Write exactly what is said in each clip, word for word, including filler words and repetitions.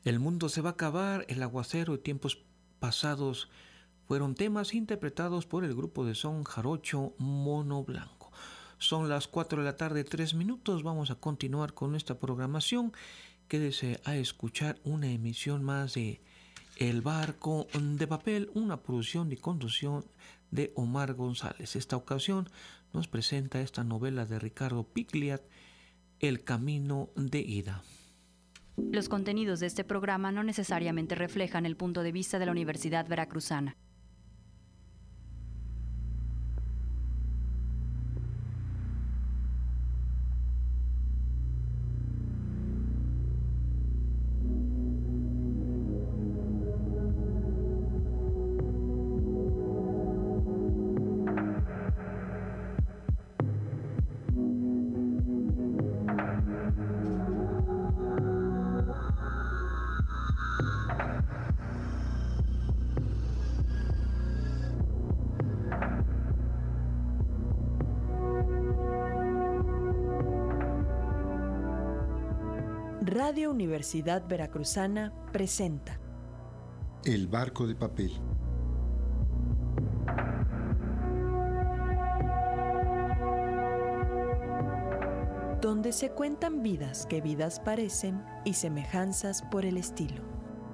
El mundo se va a acabar, el aguacero y tiempos pasados fueron temas interpretados por el grupo de son jarocho Mono Blanco. Son las cuatro de la tarde, tres minutos. Vamos a continuar con esta programación. Quédese a escuchar una emisión más de El Barco de Papel, una producción y conducción de Omar González. Esta ocasión nos presenta esta novela de Ricardo Pigliat, El Camino de Ida. Los contenidos de este programa no necesariamente reflejan el punto de vista de la Universidad Veracruzana. Radio Universidad Veracruzana presenta El Barco de Papel. Donde se cuentan vidas que vidas parecen y semejanzas por el estilo.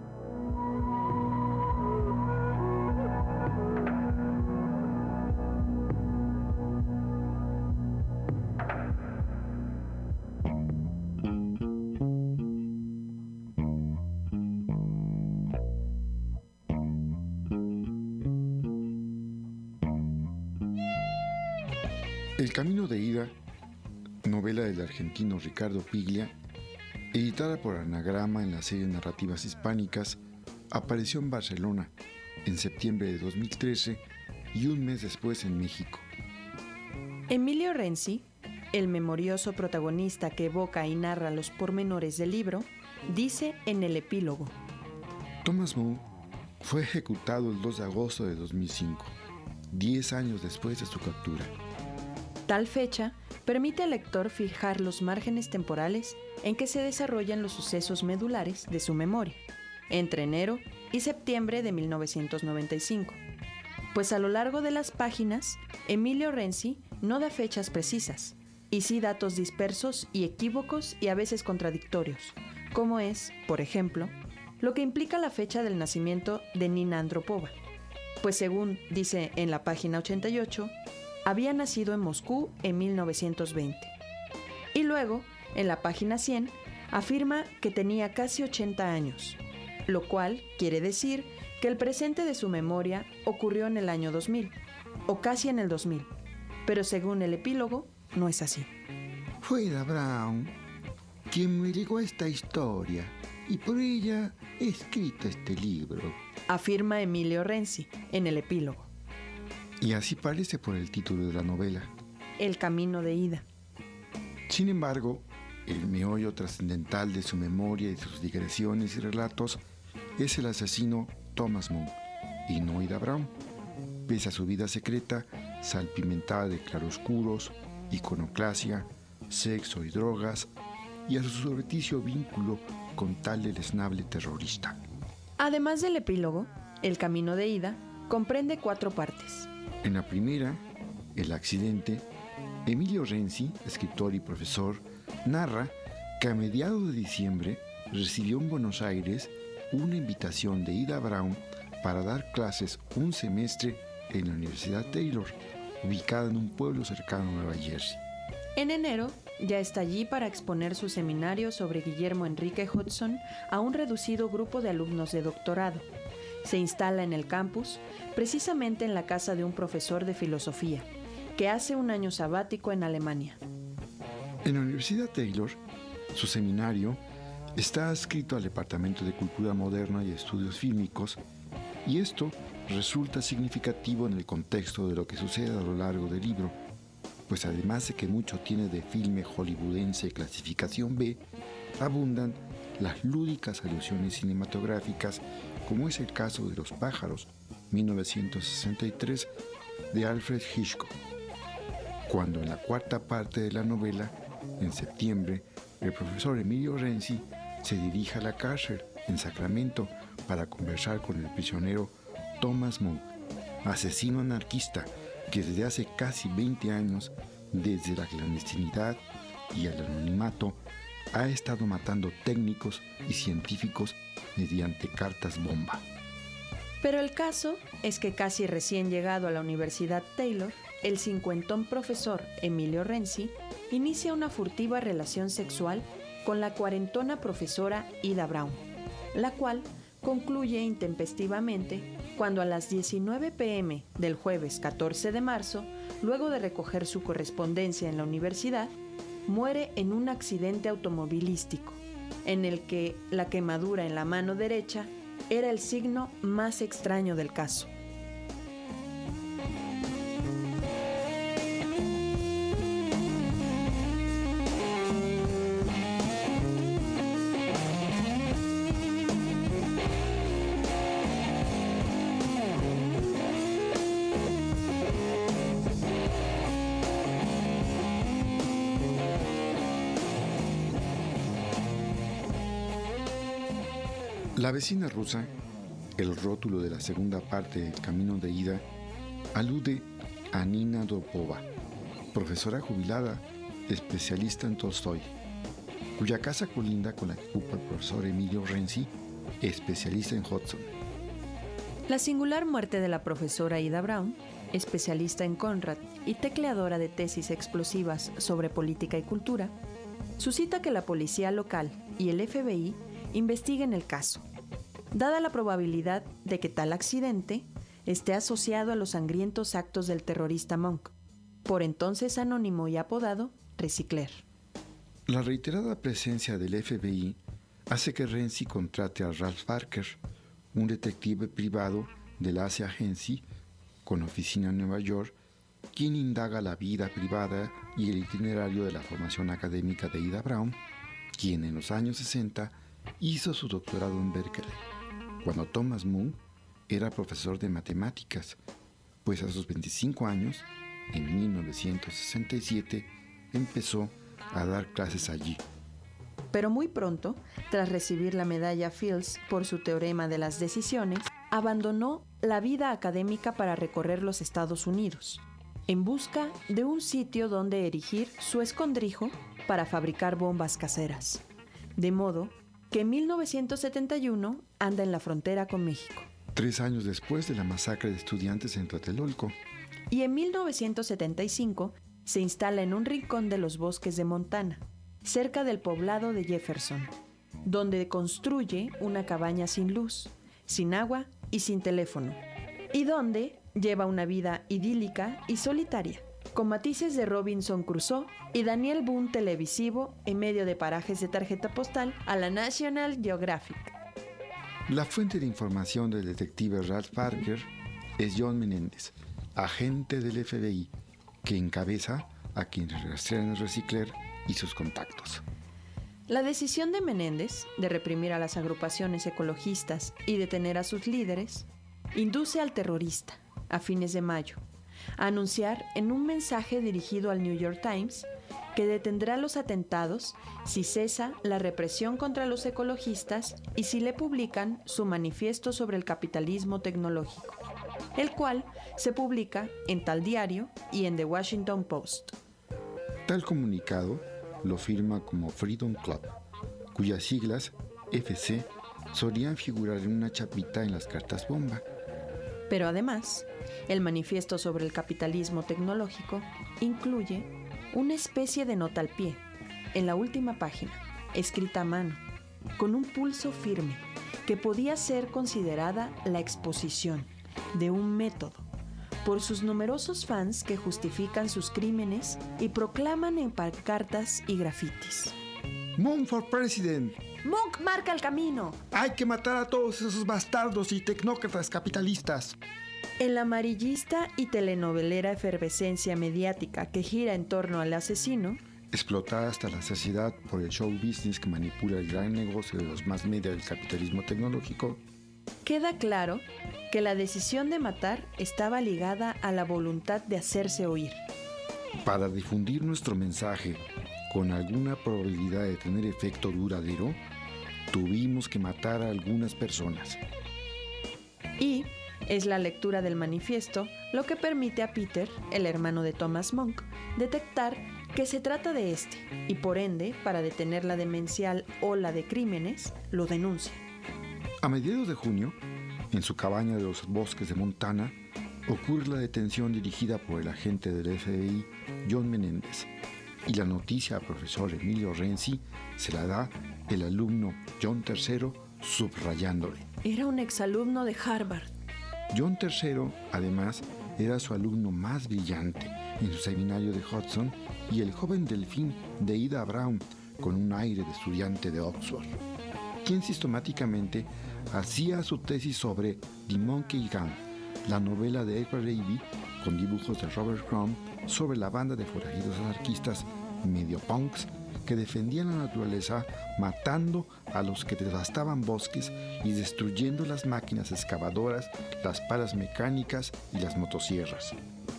El Camino de Ida, novela del argentino Ricardo Piglia, editada por Anagrama en la serie Narrativas Hispánicas, apareció en Barcelona en septiembre de dos mil trece y un mes después en México. Emilio Renzi, el memorioso protagonista que evoca y narra los pormenores del libro, dice en el epílogo: Thomas More fue ejecutado el dos de agosto de dos mil cinco, diez años después de su captura. Tal fecha permite al lector fijar los márgenes temporales en que se desarrollan los sucesos medulares de su memoria, entre enero y septiembre de mil novecientos noventa y cinco. Pues a lo largo de las páginas, Emilio Renzi no da fechas precisas, y sí datos dispersos y equívocos y a veces contradictorios, como es, por ejemplo, lo que implica la fecha del nacimiento de Nina Andropova. Pues según dice en la página ochenta y ocho, había nacido en Moscú en mil novecientos veinte. Y luego, en la página cien, afirma que tenía casi ochenta años, lo cual quiere decir que el presente de su memoria ocurrió en el año dos mil, o casi en el dos mil, pero según el epílogo, no es así. Fue Ada Brown quien me legó esta historia, y por ella he escrito este libro, afirma Emilio Renzi en el epílogo. Y así parece por el título de la novela, El Camino de Ida. Sin embargo, el meollo trascendental de su memoria y de sus digresiones y relatos es el asesino Thomas More, y no Ada Brown, pese a su vida secreta salpimentada de claroscuros, iconoclasia, sexo y drogas, y a su subrepticio vínculo con tal deleznable terrorista. Además del epílogo, El Camino de Ida comprende cuatro partes. En la primera, El accidente, Emilio Renzi, escritor y profesor, narra que a mediados de diciembre recibió en Buenos Aires una invitación de Ada Brown para dar clases un semestre en la Universidad Taylor, ubicada en un pueblo cercano a Nueva Jersey. En enero, ya está allí para exponer su seminario sobre Guillermo Enrique Hudson a un reducido grupo de alumnos de doctorado. Se instala en el campus, precisamente en la casa de un profesor de filosofía, que hace un año sabático en Alemania. En la Universidad Taylor, su seminario está adscrito al Departamento de Cultura Moderna y Estudios Fílmicos, y esto resulta significativo en el contexto de lo que sucede a lo largo del libro, pues además de que mucho tiene de filme hollywoodense clasificación B, abundan las lúdicas alusiones cinematográficas, como es el caso de Los pájaros, mil novecientos sesenta y tres, de Alfred Hitchcock. Cuando en la cuarta parte de la novela, en septiembre, el profesor Emilio Renzi se dirige a la cárcel en Sacramento para conversar con el prisionero Thomas Monk, asesino anarquista que desde hace casi veinte años, desde la clandestinidad y el anonimato, ha estado matando técnicos y científicos mediante cartas bomba. Pero el caso es que casi recién llegado a la Universidad Taylor, el cincuentón profesor Emilio Renzi inicia una furtiva relación sexual con la cuarentona profesora Ida Brown, la cual concluye intempestivamente cuando a las diecinueve pm del jueves catorce de marzo, luego de recoger su correspondencia en la universidad, muere en un accidente automovilístico, en el que la quemadura en la mano derecha era el signo más extraño del caso. La vecina rusa, el rótulo de la segunda parte del Camino de Ida, alude a Nina Dobova, profesora jubilada, especialista en Tolstoy, cuya casa colinda con la que ocupa el profesor Emilio Renzi, especialista en Hudson. La singular muerte de la profesora Ida Brown, especialista en Conrad y tecleadora de tesis explosivas sobre política y cultura, suscita que la policía local y el F B I investiguen el caso, dada la probabilidad de que tal accidente esté asociado a los sangrientos actos del terrorista Monk, por entonces anónimo y apodado Recicler. La reiterada presencia del F B I hace que Renzi contrate a Ralph Parker, un detective privado de la Asia Agency con oficina en Nueva York, quien indaga la vida privada y el itinerario de la formación académica de Ida Brown, quien en los años sesenta hizo su doctorado en Berkeley, cuando Thomas Monk era profesor de matemáticas, pues a sus veinticinco años, en mil novecientos sesenta y siete, empezó a dar clases allí. Pero muy pronto, tras recibir la medalla Fields por su teorema de las decisiones, abandonó la vida académica para recorrer los Estados Unidos, en busca de un sitio donde erigir su escondrijo para fabricar bombas caseras. De modo que en mil novecientos setenta y uno anda en la frontera con México. Tres años después de la masacre de estudiantes en Tlatelolco. Y en mil novecientos setenta y cinco se instala en un rincón de los bosques de Montana, cerca del poblado de Jefferson, donde construye una cabaña sin luz, sin agua y sin teléfono, y donde lleva una vida idílica y solitaria, con matices de Robinson Crusoe y Daniel Boone televisivo en medio de parajes de tarjeta postal a la National Geographic. La fuente de información del detective Ralph Parker es John Menéndez, agente del F B I, que encabeza a quienes rastrean el Recicler y sus contactos. La decisión de Menéndez de reprimir a las agrupaciones ecologistas y detener a sus líderes induce al terrorista, a fines de mayo, a anunciar en un mensaje dirigido al New York Times que detendrá los atentados si cesa la represión contra los ecologistas y si le publican su manifiesto sobre el capitalismo tecnológico, el cual se publica en tal diario y en The Washington Post. Tal comunicado lo firma como Freedom Club, cuyas siglas, F C, solían figurar en una chapita en las cartas bomba. Pero además, el manifiesto sobre el capitalismo tecnológico incluye una especie de nota al pie, en la última página, escrita a mano, con un pulso firme, que podía ser considerada la exposición de un método por sus numerosos fans que justifican sus crímenes y proclaman en pancartas y grafitis: Monk for President. Monk marca el camino. Hay que matar a todos esos bastardos y tecnócratas capitalistas. En la amarillista y telenovelera efervescencia mediática que gira en torno al asesino, explotada hasta la saciedad por el show business que manipula el gran negocio de los mass media del capitalismo tecnológico, queda claro que la decisión de matar estaba ligada a la voluntad de hacerse oír. Para difundir nuestro mensaje con alguna probabilidad de tener efecto duradero, tuvimos que matar a algunas personas. Y es la lectura del manifiesto lo que permite a Peter, el hermano de Thomas Monk, detectar que se trata de este y por ende, para detener la demencial ola de crímenes, lo denuncia. A mediados de junio, en su cabaña de los bosques de Montana, ocurre la detención dirigida por el agente del F B I, John Menéndez, y la noticia al profesor Emilio Renzi se la da el alumno John tercero subrayándole. Era un exalumno de Harvard. John tercero, además, era su alumno más brillante en su seminario de Hudson y el joven delfín de Ida Brown, con un aire de estudiante de Oxford, quien sistemáticamente hacía su tesis sobre The Monkey Gang, la novela de Edward Albee con dibujos de Robert Crumb sobre la banda de forajidos anarquistas medio punks que defendían la naturaleza matando a los que devastaban bosques y destruyendo las máquinas excavadoras, las palas mecánicas y las motosierras.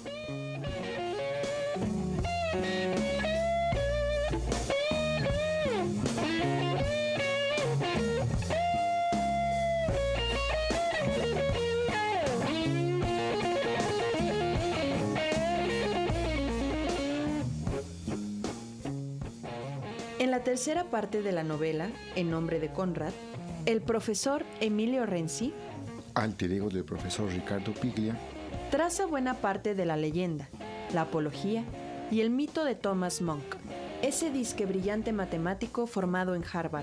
En la tercera parte de la novela, En nombre de Conrad, el profesor Emilio Renzi, alter ego del profesor Ricardo Piglia, traza buena parte de la leyenda, la apología y el mito de Thomas Monk, ese disque brillante matemático formado en Harvard,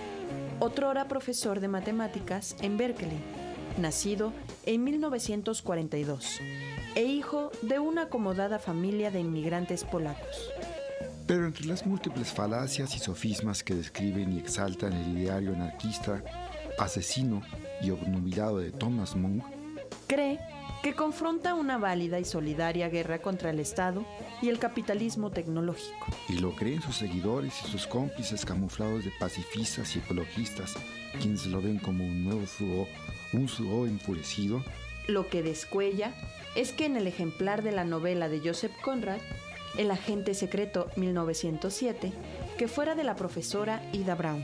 otrora profesor de matemáticas en Berkeley, nacido en mil novecientos cuarenta y dos, e hijo de una acomodada familia de inmigrantes polacos. Pero entre las múltiples falacias y sofismas que describen y exaltan el ideario anarquista, asesino y obnubilado de Thomas Monk, cree que confronta una válida y solidaria guerra contra el Estado y el capitalismo tecnológico. Y lo creen sus seguidores y sus cómplices camuflados de pacifistas y ecologistas, quienes lo ven como un nuevo Thoreau, un Thoreau enfurecido. Lo que descuella es que en el ejemplar de la novela de Joseph Conrad, El agente secreto mil novecientos siete, que fuera de la profesora Ida Brown,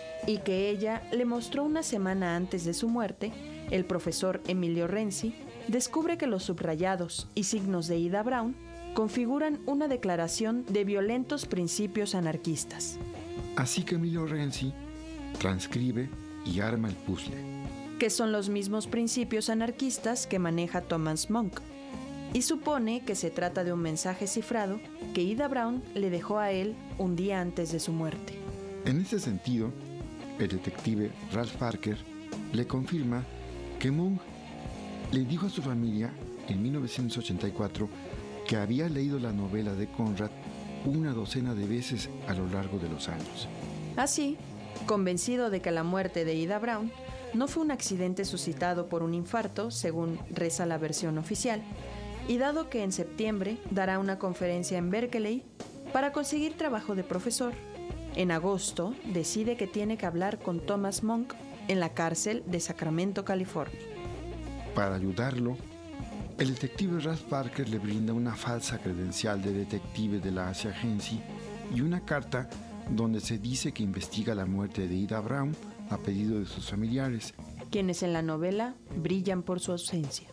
y que ella le mostró una semana antes de su muerte, el profesor Emilio Renzi descubre que los subrayados y signos de Ida Brown configuran una declaración de violentos principios anarquistas. Así que Emilio Renzi transcribe y arma el puzzle, que son los mismos principios anarquistas que maneja Thomas Monk, y supone que se trata de un mensaje cifrado que Ida Brown le dejó a él un día antes de su muerte. En ese sentido, el detective Ralph Parker le confirma que Monk le dijo a su familia en mil novecientos ochenta y cuatro que había leído la novela de Conrad una docena de veces a lo largo de los años. Así, convencido de que la muerte de Ida Brown no fue un accidente suscitado por un infarto, según reza la versión oficial, y dado que en septiembre dará una conferencia en Berkeley para conseguir trabajo de profesor, en agosto decide que tiene que hablar con Thomas Monk en la cárcel de Sacramento, California. Para ayudarlo, el detective Ralph Parker le brinda una falsa credencial de detective de la Asia Agency y una carta donde se dice que investiga la muerte de Ida Brown a pedido de sus familiares, quienes en la novela brillan por su ausencia.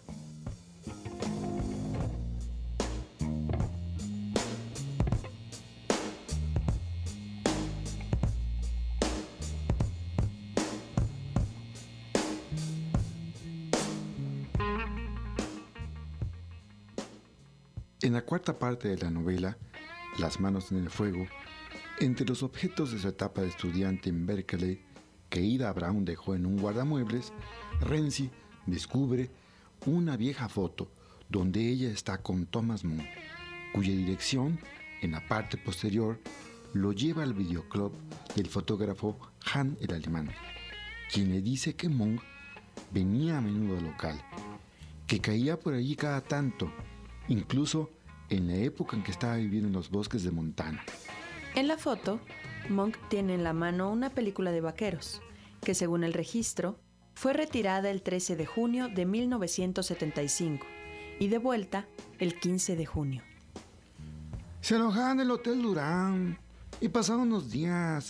En la cuarta parte de la novela, Las manos en el fuego, entre los objetos de su etapa de estudiante en Berkeley que Ida Brown dejó en un guardamuebles, Renzi descubre una vieja foto donde ella está con Thomas Monk, cuya dirección, en la parte posterior, lo lleva al videoclub del fotógrafo Han el Alemán, quien le dice que Monk venía a menudo al local, que caía por allí cada tanto, incluso en la época en que estaba viviendo en los bosques de Montana. En la foto, Monk tiene en la mano una película de vaqueros, que según el registro, fue retirada el trece de junio de mil novecientos setenta y cinco y de vuelta el quince de junio. Se alojaban en el Hotel Durán y pasaron unos días.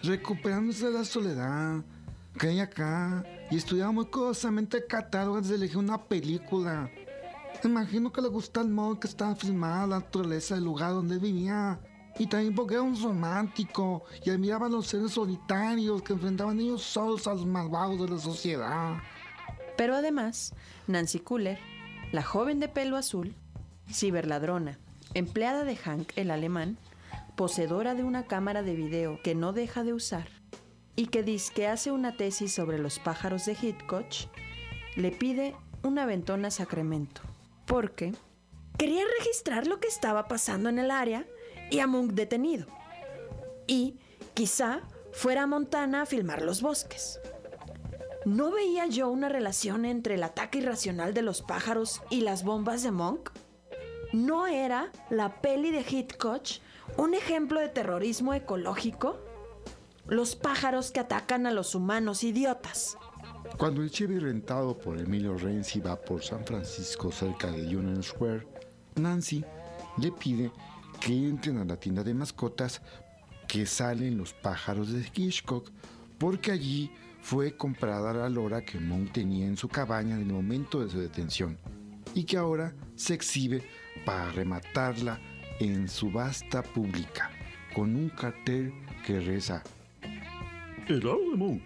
recuperándose de la soledad. Caí acá y estudiaba muy cuidadosamente el catálogo antes de elegir una película. Imagino que le gusta el modo que estaba filmada la naturaleza del lugar donde vivía. Y también porque era un romántico y admiraba a los seres solitarios que enfrentaban ellos solos a los malvados de la sociedad. Pero además, Nancy Kuller, la joven de pelo azul, ciberladrona, empleada de Hank el alemán, poseedora de una cámara de video que no deja de usar y que dice que hace una tesis sobre los pájaros de Hitchcock, le pide un aventón a Sacramento, porque quería registrar lo que estaba pasando en el área y a Monk detenido. Y quizá fuera a Montana a filmar los bosques. ¿No veía yo una relación entre el ataque irracional de los pájaros y las bombas de Monk? ¿No era la peli de Hitchcock un ejemplo de terrorismo ecológico? Los pájaros que atacan a los humanos idiotas. Cuando el Chevy rentado por Emilio Renzi va por San Francisco cerca de Union Square, Nancy le pide que entren a la tienda de mascotas que salen los pájaros de Hitchcock, porque allí fue comprada la lora que Monk tenía en su cabaña en el momento de su detención y que ahora se exhibe para rematarla en subasta pública con un cartel que reza "El aro de Monk".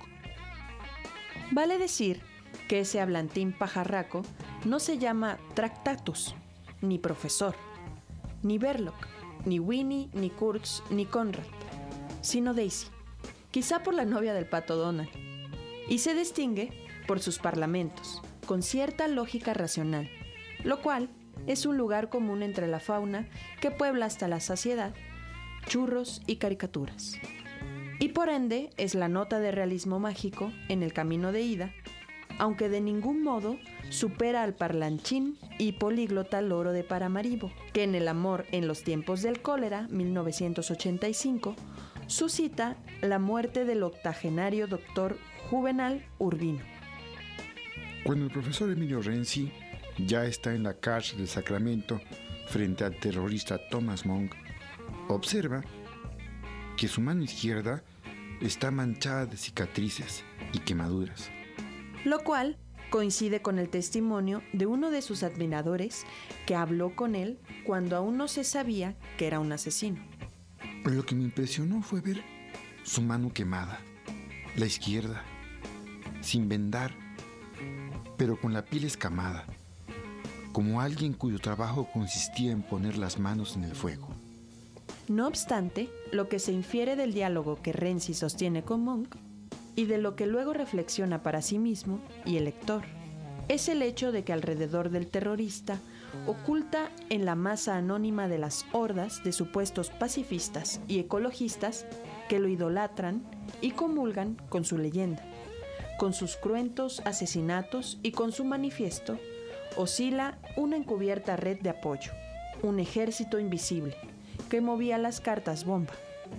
Vale decir que ese hablantín pajarraco no se llama Tractatus, ni Profesor, ni Verloc, ni Winnie, ni Kurtz, ni Conrad, sino Daisy, quizá por la novia del pato Donald, y se distingue por sus parlamentos, con cierta lógica racional, lo cual es un lugar común entre la fauna que puebla hasta la saciedad, churros y caricaturas. Y por ende es la nota de realismo mágico en el camino de ida, aunque de ningún modo supera al parlanchín y políglota loro de Paramaribo, que en El amor en los tiempos del cólera, mil novecientos ochenta y cinco, suscita la muerte del octogenario doctor Juvenal Urbino. Cuando el profesor Emilio Renzi ya está en la cárcel de Sacramento frente al terrorista Thomas Monk, observa que su mano izquierda está manchada de cicatrices y quemaduras. Lo cual coincide con el testimonio de uno de sus admiradores que habló con él cuando aún no se sabía que era un asesino. Lo que me impresionó fue ver su mano quemada, la izquierda, sin vendar, pero con la piel escamada, como alguien cuyo trabajo consistía en poner las manos en el fuego. No obstante, lo que se infiere del diálogo que Renzi sostiene con Monk y de lo que luego reflexiona para sí mismo y el lector, es el hecho de que alrededor del terrorista oculta en la masa anónima de las hordas de supuestos pacifistas y ecologistas que lo idolatran y comulgan con su leyenda. Con sus cruentos asesinatos y con su manifiesto, oscila una encubierta red de apoyo, un ejército invisible que movía las cartas bomba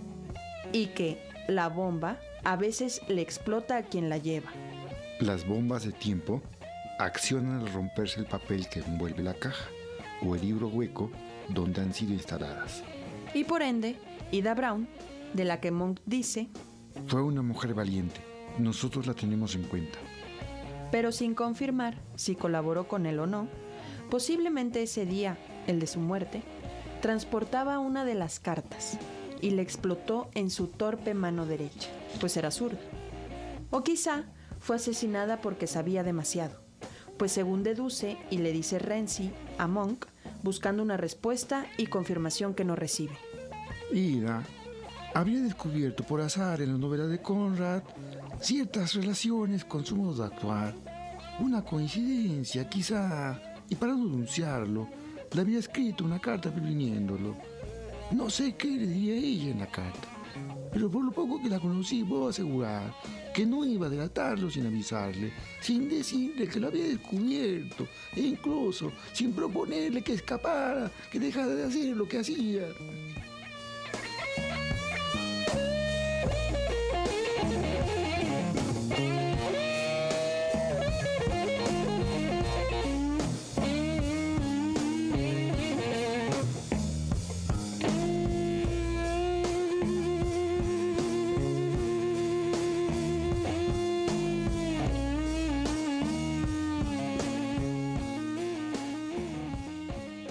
y que la bomba a veces le explota a quien la lleva. Las bombas de tiempo accionan al romperse el papel que envuelve la caja o el libro hueco donde han sido instaladas. Y por ende, Ida Brown, de la que Monk dice: fue una mujer valiente, nosotros la tenemos en cuenta. Pero sin confirmar si colaboró con él o no, posiblemente ese día, el de su muerte, transportaba una de las cartas y le explotó en su torpe mano derecha, pues era zurda. O quizá fue asesinada porque sabía demasiado, pues según deduce y le dice Renzi a Monk, buscando una respuesta y confirmación que no recibe. Ida había descubierto por azar en la novela de Conrad ciertas relaciones con su modo de actuar. Una coincidencia, quizá, y para no denunciarlo, le había escrito una carta previniéndolo. No sé qué le diría ella en la carta, pero por lo poco que la conocí puedo asegurar que no iba a delatarlo sin avisarle, sin decirle que lo había descubierto, e incluso sin proponerle que escapara, que dejara de hacer lo que hacía.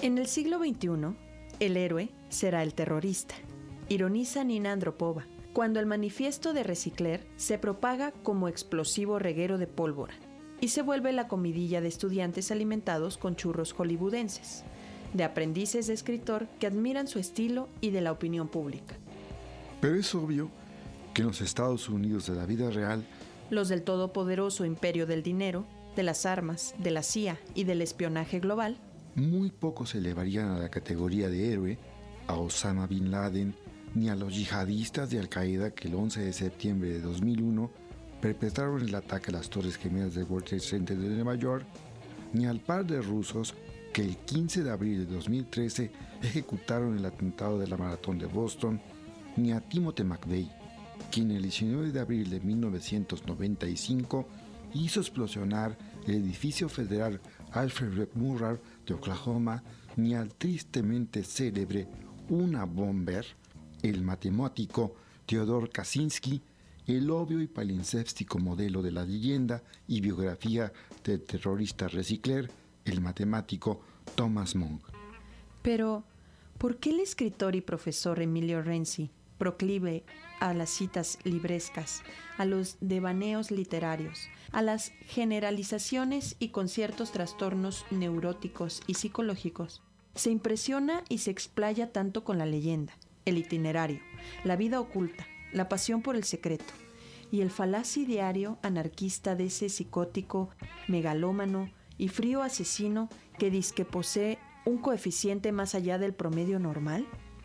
En el siglo veintiuno, el héroe será el terrorista, ironiza Nina Andropova, cuando el manifiesto de Recicler se propaga como explosivo reguero de pólvora y se vuelve la comidilla de estudiantes alimentados con churros hollywoodenses, de aprendices de escritor que admiran su estilo y de la opinión pública. Pero es obvio que en los Estados Unidos de la vida real, los del todopoderoso imperio del dinero, de las armas, de la C I A y del espionaje global, muy pocos se elevarían a la categoría de héroe a Osama Bin Laden ni a los yihadistas de Al-Qaeda que el once de septiembre de dos mil uno perpetraron el ataque a las Torres Gemelas del World Trade Center de Nueva York, ni al par de rusos que el quince de abril de dos mil trece ejecutaron el atentado de la Maratón de Boston, ni a Timothy McVeigh, quien el diecinueve de abril de mil novecientos noventa y cinco hizo explosionar el edificio federal Alfred Murrah de Oklahoma, ni al tristemente célebre Una Bomber, el matemático Theodor Kaczynski, el obvio y palimpséstico modelo de la leyenda y biografía del terrorista Recicler, el matemático Thomas Monk. Pero, ¿por qué el escritor y profesor Emilio Renzi, proclive a las citas librescas, a los devaneos literarios, a las generalizaciones y con ciertos trastornos neuróticos y psicológicos, se impresiona y se explaya tanto con la leyenda, el itinerario, la vida oculta, la pasión por el secreto y el falaz ideario anarquista de ese psicótico, megalómano y frío asesino que dizque posee un coeficiente más allá del promedio normal?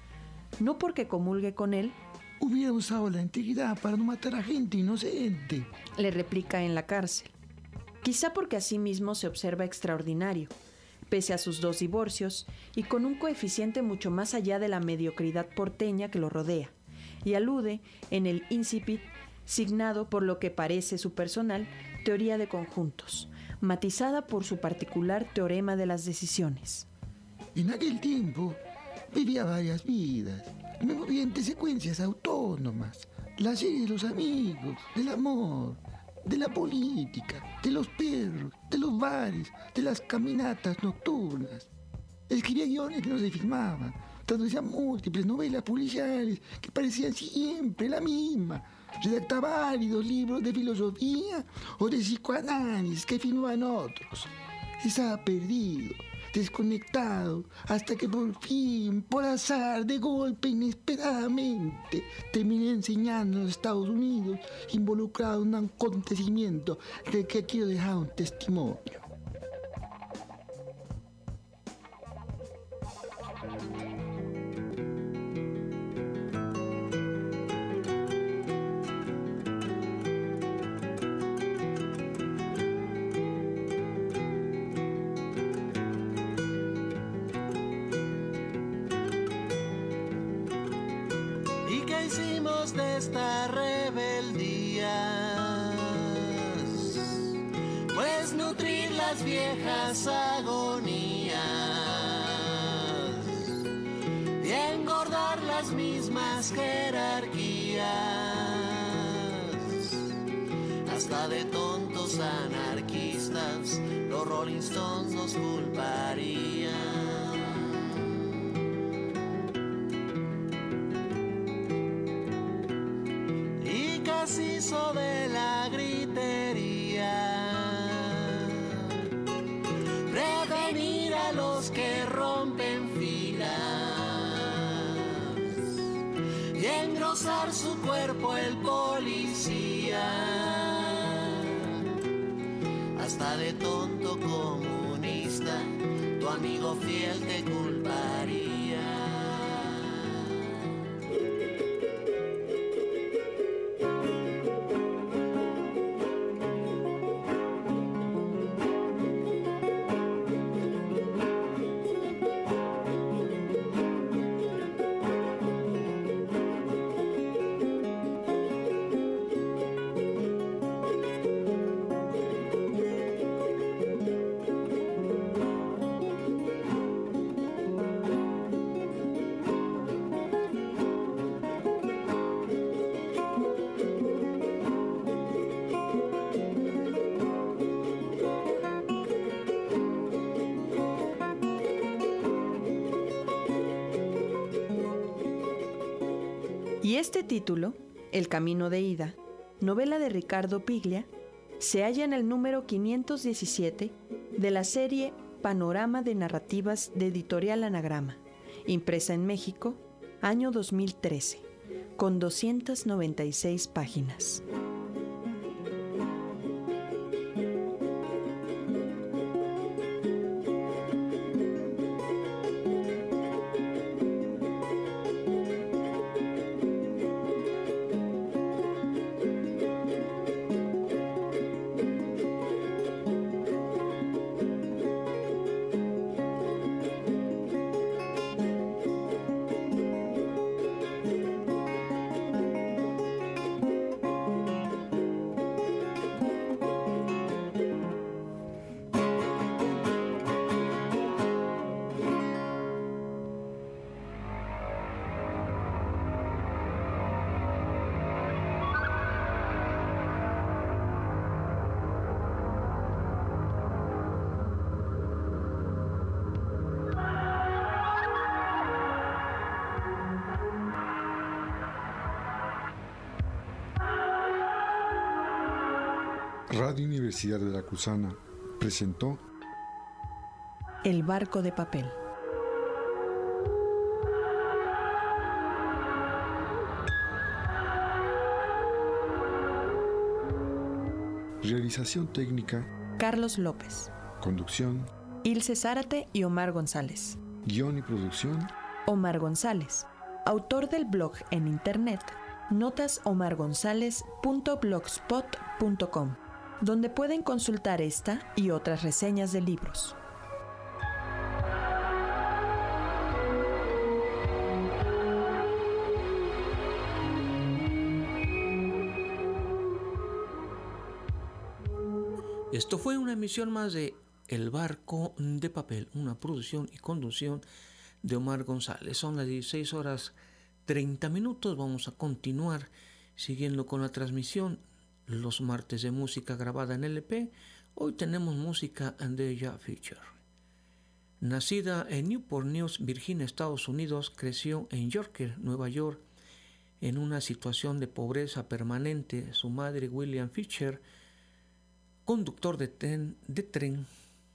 No porque comulgue con él, hubiera usado la integridad para no matar a gente inocente, le replica en la cárcel. Quizá porque a sí mismo se observa extraordinario, pese a sus dos divorcios y con un coeficiente mucho más allá de la mediocridad porteña que lo rodea, y alude en el incipit signado por lo que parece su personal teoría de conjuntos, matizada por su particular teorema de las decisiones. En aquel tiempo vivía varias vidas, me movía entre secuencias autónomas, la serie de los amigos, del amor, de la política, de los perros, de los bares, de las caminatas nocturnas. Escribía guiones que no se filmaban, traducía múltiples novelas policiales que parecían siempre la misma. Redactaba áridos libros de filosofía o de psicoanálisis que firmaban otros. Estaba perdido, desconectado, hasta que por fin, por azar, de golpe, inesperadamente, terminé enseñando en los Estados Unidos, involucrado en un acontecimiento del que quiero dejar un testimonio. De esta rebeldía, pues nutrir las viejas agonías y engordar las mismas jerarquías, hasta de tontos anarquistas los Rolling Stones nos culparían. Hizo de la gritería, prevenir a los que rompen filas y engrosar su cuerpo el policía, hasta de tonto comunista tu amigo fiel te culparía. Y este título, El camino de ida, novela de Ricardo Piglia, se halla en el número quinientos diecisiete de la serie Panorama de Narrativas de Editorial Anagrama, impresa en México, año dos mil trece, con doscientas noventa y seis páginas. Radio Universidad Veracruzana presentó El barco de papel. Realización técnica Carlos López. Conducción Ilse Zárate y Omar González. Guión y producción Omar González, autor del blog en internet notas omar gonzález punto blogspot punto com, donde pueden consultar esta y otras reseñas de libros. Esto fue una emisión más de El barco de papel, una producción y conducción de Omar González. Son las dieciséis horas treinta minutos. Vamos a continuar siguiendo con la transmisión los martes de música grabada en L P. Hoy tenemos música de Ella Fischer. Nacida en Newport News, Virginia, Estados Unidos, creció en Yorker, Nueva York, en una situación de pobreza permanente. Su madre, William Fischer, conductor de tren, de tren,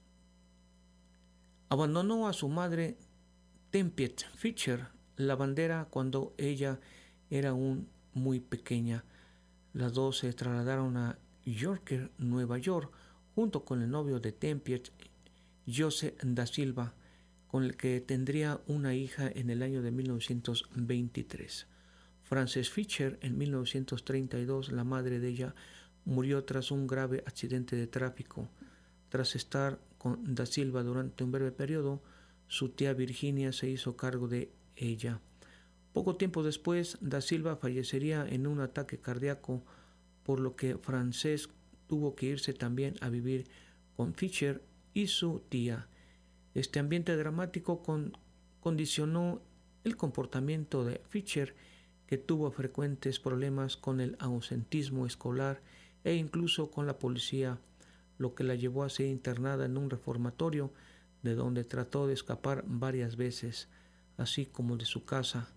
abandonó a su madre, Tempiet Fischer, la bandera cuando ella era aún muy pequeña. Las dos se trasladaron a Yorker, Nueva York, junto con el novio de Tempiet, José da Silva, con el que tendría una hija en el año de mil novecientos veintitrés. Frances Fischer, en mil novecientos treinta y dos, la madre de ella, murió tras un grave accidente de tráfico. Tras estar con da Silva durante un breve periodo, su tía Virginia se hizo cargo de ella. Poco tiempo después, da Silva fallecería en un ataque cardíaco, por lo que Frances tuvo que irse también a vivir con Fischer y su tía. Este ambiente dramático con, condicionó el comportamiento de Fischer, que tuvo frecuentes problemas con el ausentismo escolar e incluso con la policía, lo que la llevó a ser internada en un reformatorio, de donde trató de escapar varias veces, así como de su casa.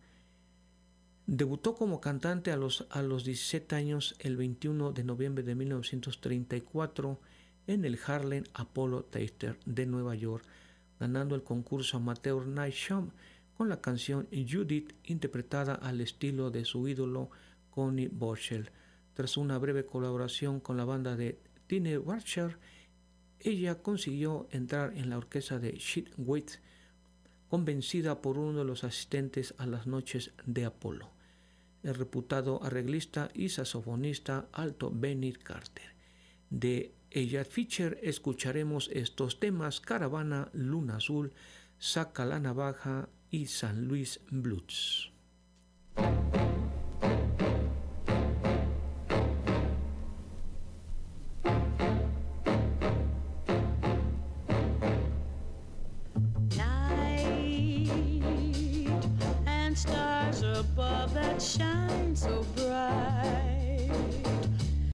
Debutó como cantante a los, a los diecisiete años, el veintiuno de noviembre de mil novecientos treinta y cuatro, en el Harlem Apollo Theater de Nueva York, ganando el concurso Amateur Night Show con la canción Judith, interpretada al estilo de su ídolo Connie Boschel. Tras una breve colaboración con la banda de Tine Warcher, ella consiguió entrar en la orquesta de Sheet Wade, convencida por uno de los asistentes a las noches de Apolo, el reputado arreglista y saxofonista alto Benny Carter. De Ella Fischer escucharemos estos temas: Caravana, Luna Azul, Saca la Navaja y San Luis Blues.